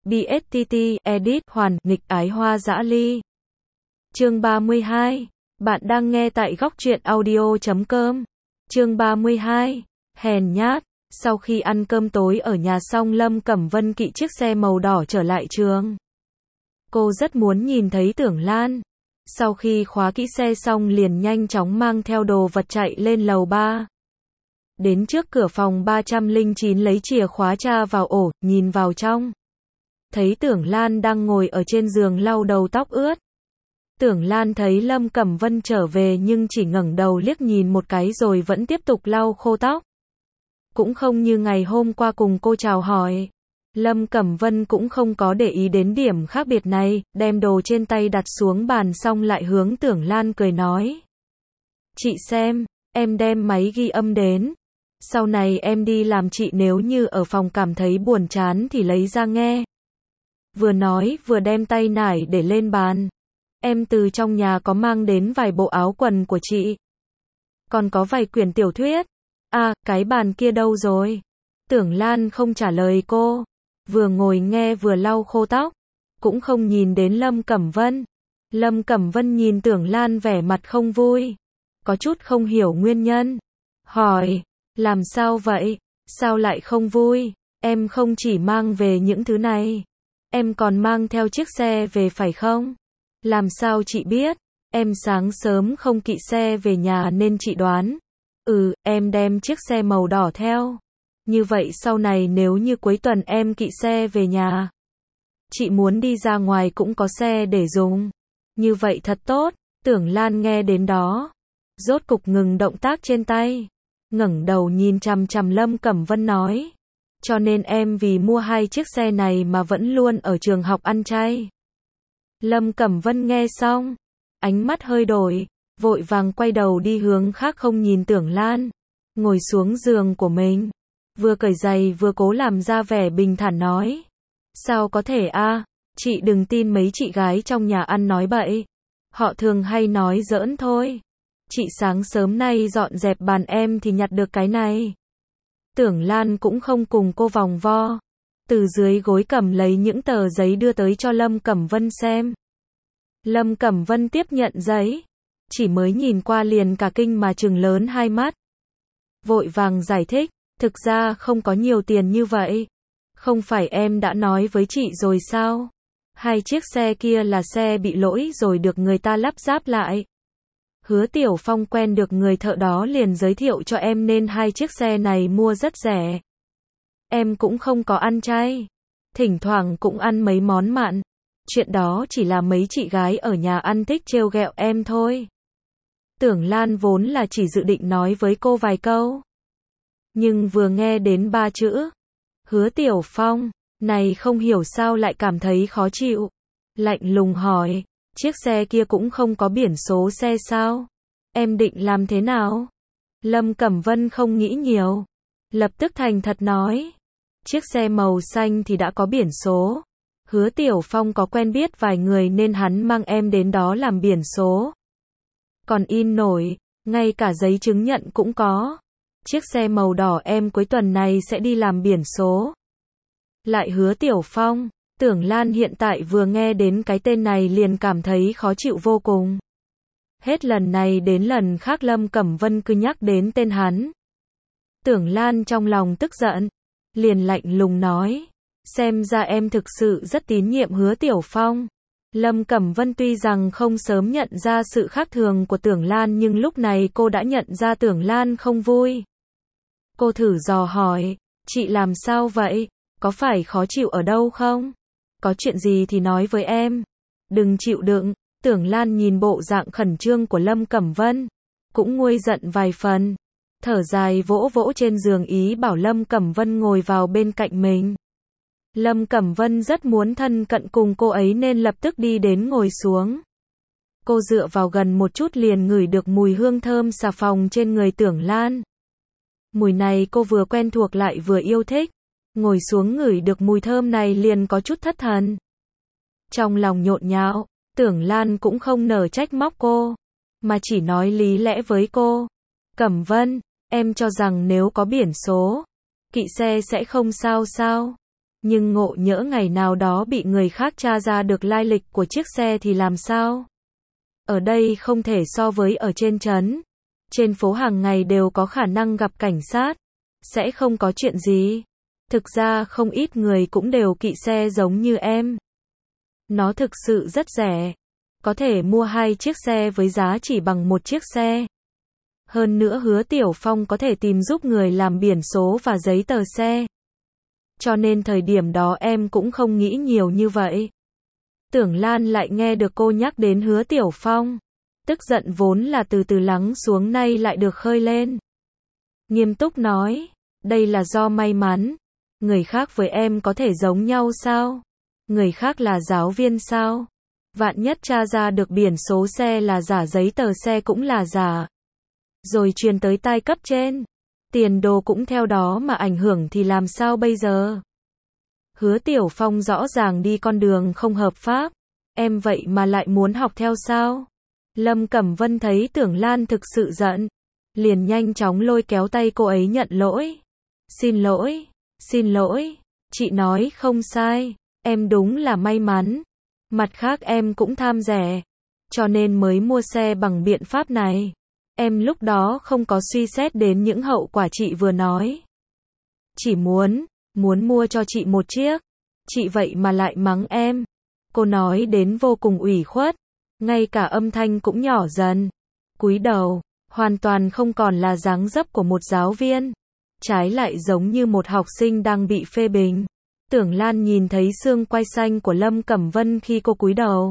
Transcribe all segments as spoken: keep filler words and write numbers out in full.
bê ét tê tê, edit, hoàn, nghịch ái hoa dã ly. Chương ba mươi hai. Bạn đang nghe tại góc truyện audio chấm com. Chương ba mươi hai. Hèn nhát. Sau khi ăn cơm tối ở nhà xong, Lâm Cẩm Vân kỵ chiếc xe màu đỏ trở lại trường. Cô rất muốn nhìn thấy Tưởng Lan. Sau khi khóa kỹ xe xong liền nhanh chóng mang theo đồ vật chạy lên lầu ba. Đến trước cửa phòng ba trăm lẻ chín lấy chìa khóa tra vào ổ, nhìn vào trong. Thấy Tưởng Lan đang ngồi ở trên giường lau đầu tóc ướt. Tưởng Lan thấy Lâm Cẩm Vân trở về nhưng chỉ ngẩng đầu liếc nhìn một cái rồi vẫn tiếp tục lau khô tóc. Cũng không như ngày hôm qua cùng cô chào hỏi. Lâm Cẩm Vân cũng không có để ý đến điểm khác biệt này, đem đồ trên tay đặt xuống bàn xong lại hướng Tưởng Lan cười nói. Chị xem, em đem máy ghi âm đến. Sau này em đi làm chị nếu như ở phòng cảm thấy buồn chán thì lấy ra nghe. Vừa nói vừa đem tay nải để lên bàn. Em từ trong nhà có mang đến vài bộ áo quần của chị. Còn có vài quyển tiểu thuyết. À, cái bàn kia đâu rồi? Tưởng Lan không trả lời cô. Vừa ngồi nghe vừa lau khô tóc. Cũng không nhìn đến Lâm Cẩm Vân. Lâm Cẩm Vân nhìn Tưởng Lan vẻ mặt không vui. Có chút không hiểu nguyên nhân. Hỏi, làm sao vậy? Sao lại không vui? Em không chỉ mang về những thứ này. Em còn mang theo chiếc xe về phải không? Làm sao chị biết? Em sáng sớm không kỵ xe về nhà nên chị đoán. Ừ, em đem chiếc xe màu đỏ theo. Như vậy sau này nếu như cuối tuần em kỵ xe về nhà, chị muốn đi ra ngoài cũng có xe để dùng. Như vậy thật tốt. Tưởng Lan nghe đến đó, rốt cục ngừng động tác trên tay, ngẩng đầu nhìn chằm chằm Lâm Cẩm Vân nói. Cho nên em vì mua hai chiếc xe này mà vẫn luôn ở trường học ăn chay. Lâm Cẩm Vân nghe xong, ánh mắt hơi đổi, vội vàng quay đầu đi hướng khác không nhìn Tưởng Lan, ngồi xuống giường của mình, vừa cởi giày vừa cố làm ra vẻ bình thản nói. Sao có thể a? À? Chị đừng tin mấy chị gái trong nhà ăn nói bậy. Họ thường hay nói giỡn thôi. Chị sáng sớm nay dọn dẹp bàn em thì nhặt được cái này. Tưởng Lan cũng không cùng cô vòng vo. Từ dưới gối cầm lấy những tờ giấy đưa tới cho Lâm Cẩm Vân xem. Lâm Cẩm Vân tiếp nhận giấy. Chỉ mới nhìn qua liền cả kinh mà trừng lớn hai mắt. Vội vàng giải thích. Thực ra không có nhiều tiền như vậy. Không phải em đã nói với chị rồi sao? Hai chiếc xe kia là xe bị lỗi rồi được người ta lắp ráp lại. Hứa Tiểu Phong quen được người thợ đó liền giới thiệu cho em nên hai chiếc xe này mua rất rẻ. Em cũng không có ăn chay. Thỉnh thoảng cũng ăn mấy món mặn. Chuyện đó chỉ là mấy chị gái ở nhà ăn thích trêu ghẹo em thôi. Tưởng Lan vốn là chỉ dự định nói với cô vài câu. Nhưng vừa nghe đến ba chữ Hứa Tiểu Phong, này không hiểu sao lại cảm thấy khó chịu. Lạnh lùng hỏi, chiếc xe kia cũng không có biển số xe sao? Em định làm thế nào? Lâm Cẩm Vân không nghĩ nhiều, lập tức thành thật nói. Chiếc xe màu xanh thì đã có biển số. Hứa Tiểu Phong có quen biết vài người nên hắn mang em đến đó làm biển số. Còn in nổi, ngay cả giấy chứng nhận cũng có. Chiếc xe màu đỏ em cuối tuần này sẽ đi làm biển số. Lại Hứa Tiểu Phong, Tưởng Lan hiện tại vừa nghe đến cái tên này liền cảm thấy khó chịu vô cùng. Hết lần này đến lần khác Lâm Cẩm Vân cứ nhắc đến tên hắn. Tưởng Lan trong lòng tức giận, liền lạnh lùng nói. Xem ra em thực sự rất tín nhiệm Hứa Tiểu Phong. Lâm Cẩm Vân tuy rằng không sớm nhận ra sự khác thường của Tưởng Lan nhưng lúc này cô đã nhận ra Tưởng Lan không vui. Cô thử dò hỏi, chị làm sao vậy? Có phải khó chịu ở đâu không? Có chuyện gì thì nói với em. Đừng chịu đựng. Tưởng Lan nhìn bộ dạng khẩn trương của Lâm Cẩm Vân, cũng nguôi giận vài phần. Thở dài vỗ vỗ trên giường ý bảo Lâm Cẩm Vân ngồi vào bên cạnh mình. Lâm Cẩm Vân rất muốn thân cận cùng cô ấy nên lập tức đi đến ngồi xuống. Cô dựa vào gần một chút liền ngửi được mùi hương thơm xà phòng trên người Tưởng Lan. Mùi này cô vừa quen thuộc lại vừa yêu thích. Ngồi xuống ngửi được mùi thơm này liền có chút thất thần. Trong lòng nhộn nhạo, Tưởng Lan cũng không nở trách móc cô, mà chỉ nói lý lẽ với cô. Cẩm Vân, em cho rằng nếu có biển số, kỵ xe sẽ không sao sao? Nhưng ngộ nhỡ ngày nào đó bị người khác tra ra được lai lịch của chiếc xe thì làm sao? Ở đây không thể so với ở trên trấn. Trên phố hàng ngày đều có khả năng gặp cảnh sát. Sẽ không có chuyện gì. Thực ra không ít người cũng đều kỵ xe giống như em. Nó thực sự rất rẻ. Có thể mua hai chiếc xe với giá chỉ bằng một chiếc xe. Hơn nữa Hứa Tiểu Phong có thể tìm giúp người làm biển số và giấy tờ xe. Cho nên thời điểm đó em cũng không nghĩ nhiều như vậy. Tưởng Lan lại nghe được cô nhắc đến Hứa Tiểu Phong. Tức giận vốn là từ từ lắng xuống nay lại được khơi lên. Nghiêm túc nói, đây là do may mắn. Người khác với em có thể giống nhau sao? Người khác là giáo viên sao? Vạn nhất tra ra được biển số xe là giả, giấy tờ xe cũng là giả. Rồi truyền tới tai cấp trên. Tiền đồ cũng theo đó mà ảnh hưởng thì làm sao bây giờ? Hứa Tiểu Phong rõ ràng đi con đường không hợp pháp. Em vậy mà lại muốn học theo sao? Lâm Cẩm Vân thấy Tưởng Lan thực sự giận. Liền nhanh chóng lôi kéo tay cô ấy nhận lỗi. Xin lỗi, xin lỗi. Chị nói không sai. Em đúng là may mắn. Mặt khác em cũng tham rẻ. Cho nên mới mua xe bằng biện pháp này. Em lúc đó không có suy xét đến những hậu quả chị vừa nói. Chỉ muốn, muốn mua cho chị một chiếc. Chị vậy mà lại mắng em. Cô nói đến vô cùng ủy khuất. Ngay cả âm thanh cũng nhỏ dần. Cúi đầu, hoàn toàn không còn là dáng dấp của một giáo viên. Trái lại giống như một học sinh đang bị phê bình. Tưởng Lan nhìn thấy xương quai xanh của Lâm Cẩm Vân khi cô cúi đầu.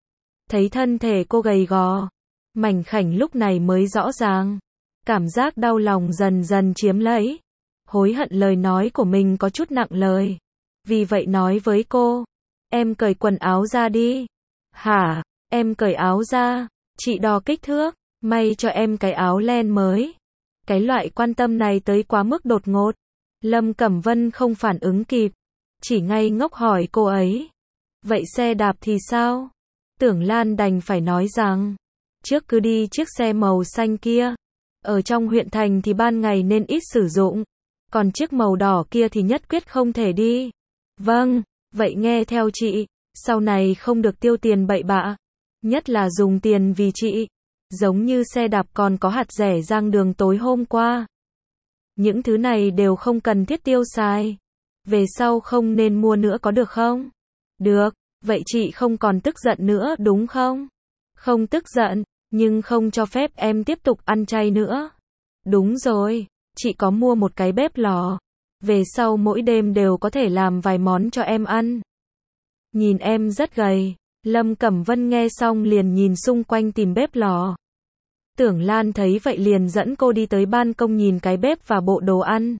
Thấy thân thể cô gầy gò, mảnh khảnh lúc này mới rõ ràng. Cảm giác đau lòng dần dần chiếm lấy. Hối hận lời nói của mình có chút nặng lời. Vì vậy nói với cô, em cởi quần áo ra đi. Hả, em cởi áo ra, chị đo kích thước, may cho em cái áo len mới. Cái loại quan tâm này tới quá mức đột ngột. Lâm Cẩm Vân không phản ứng kịp. Chỉ ngây ngốc hỏi cô ấy. Vậy xe đạp thì sao? Tưởng Lan đành phải nói rằng, trước cứ đi chiếc xe màu xanh kia. Ở trong huyện thành thì ban ngày nên ít sử dụng. Còn chiếc màu đỏ kia thì nhất quyết không thể đi. Vâng, vậy nghe theo chị. Sau này không được tiêu tiền bậy bạ. Nhất là dùng tiền vì chị. Giống như xe đạp còn có hạt rẻ rang đường tối hôm qua. Những thứ này đều không cần thiết tiêu xài. Về sau không nên mua nữa có được không? Được, vậy chị không còn tức giận nữa đúng không? Không tức giận, nhưng không cho phép em tiếp tục ăn chay nữa. Đúng rồi, chị có mua một cái bếp lò. Về sau mỗi đêm đều có thể làm vài món cho em ăn. Nhìn em rất gầy. Lâm Cẩm Vân nghe xong liền nhìn xung quanh tìm bếp lò. Tưởng Lan thấy vậy liền dẫn cô đi tới ban công nhìn cái bếp và bộ đồ ăn.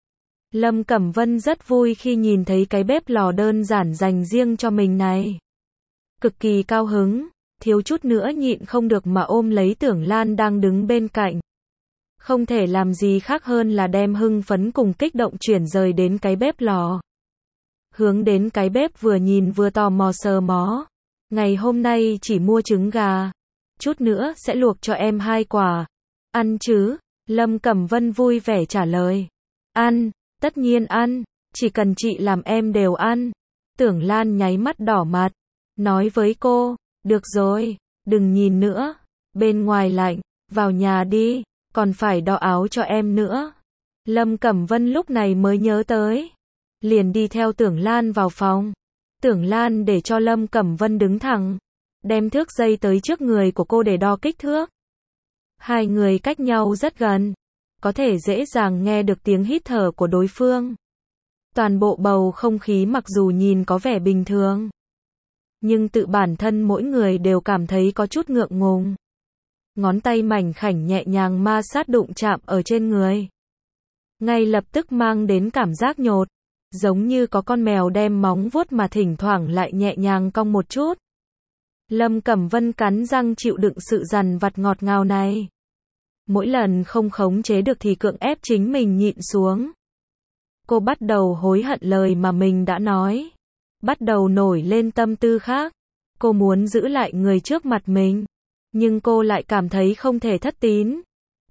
Lâm Cẩm Vân rất vui khi nhìn thấy cái bếp lò đơn giản dành riêng cho mình này. Cực kỳ cao hứng, thiếu chút nữa nhịn không được mà ôm lấy Tưởng Lan đang đứng bên cạnh. Không thể làm gì khác hơn là đem hưng phấn cùng kích động chuyển rời đến cái bếp lò. Hướng đến cái bếp vừa nhìn vừa tò mò sờ mó. Ngày hôm nay chỉ mua trứng gà. Chút nữa sẽ luộc cho em hai quả. Ăn chứ? Lâm Cẩm Vân vui vẻ trả lời. Ăn, tất nhiên ăn. Chỉ cần chị làm em đều ăn. Tưởng Lan nháy mắt đỏ mặt. Nói với cô, được rồi, đừng nhìn nữa. Bên ngoài lạnh, vào nhà đi. Còn phải đo áo cho em nữa. Lâm Cẩm Vân lúc này mới nhớ tới. Liền đi theo Tưởng Lan vào phòng. Tưởng Lan để cho Lâm Cẩm Vân đứng thẳng. Đem thước dây tới trước người của cô để đo kích thước. Hai người cách nhau rất gần. Có thể dễ dàng nghe được tiếng hít thở của đối phương. Toàn bộ bầu không khí mặc dù nhìn có vẻ bình thường. Nhưng tự bản thân mỗi người đều cảm thấy có chút ngượng ngùng. Ngón tay mảnh khảnh nhẹ nhàng ma sát đụng chạm ở trên người. Ngay lập tức mang đến cảm giác nhột. Giống như có con mèo đem móng vuốt mà thỉnh thoảng lại nhẹ nhàng cong một chút. Lâm Cẩm Vân cắn răng chịu đựng sự dằn vặt ngọt ngào này. Mỗi lần không khống chế được thì cưỡng ép chính mình nhịn xuống. Cô bắt đầu hối hận lời mà mình đã nói. Bắt đầu nổi lên tâm tư khác. Cô muốn giữ lại người trước mặt mình. Nhưng cô lại cảm thấy không thể thất tín.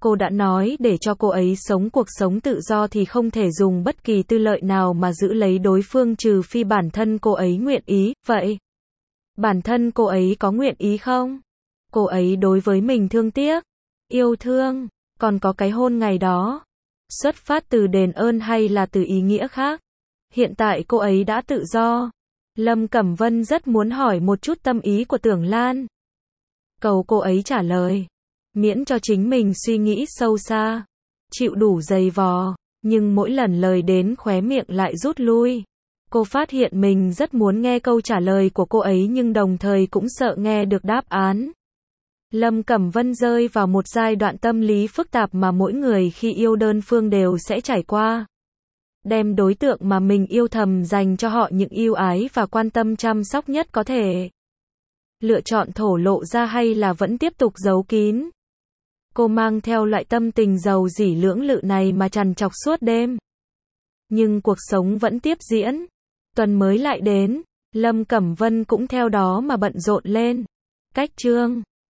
Cô đã nói để cho cô ấy sống cuộc sống tự do thì không thể dùng bất kỳ tư lợi nào mà giữ lấy đối phương trừ phi bản thân cô ấy nguyện ý, vậy bản thân cô ấy có nguyện ý không? Cô ấy đối với mình thương tiếc, yêu thương, còn có cái hôn ngày đó. Xuất phát từ đền ơn hay là từ ý nghĩa khác? Hiện tại cô ấy đã tự do. Lâm Cẩm Vân rất muốn hỏi một chút tâm ý của Tưởng Lan. Cầu cô ấy trả lời. Miễn cho chính mình suy nghĩ sâu xa. Chịu đủ dày vò. Nhưng mỗi lần lời đến khóe miệng lại rút lui. Cô phát hiện mình rất muốn nghe câu trả lời của cô ấy nhưng đồng thời cũng sợ nghe được đáp án. Lâm Cẩm Vân rơi vào một giai đoạn tâm lý phức tạp mà mỗi người khi yêu đơn phương đều sẽ trải qua. Đem đối tượng mà mình yêu thầm dành cho họ những ưu ái và quan tâm chăm sóc nhất có thể. Lựa chọn thổ lộ ra hay là vẫn tiếp tục giấu kín. Cô mang theo loại tâm tình giàu dỉ lưỡng lự này mà trằn trọc suốt đêm. Nhưng cuộc sống vẫn tiếp diễn. Tuần mới lại đến, Lâm Cẩm Vân cũng theo đó mà bận rộn lên. Cách chương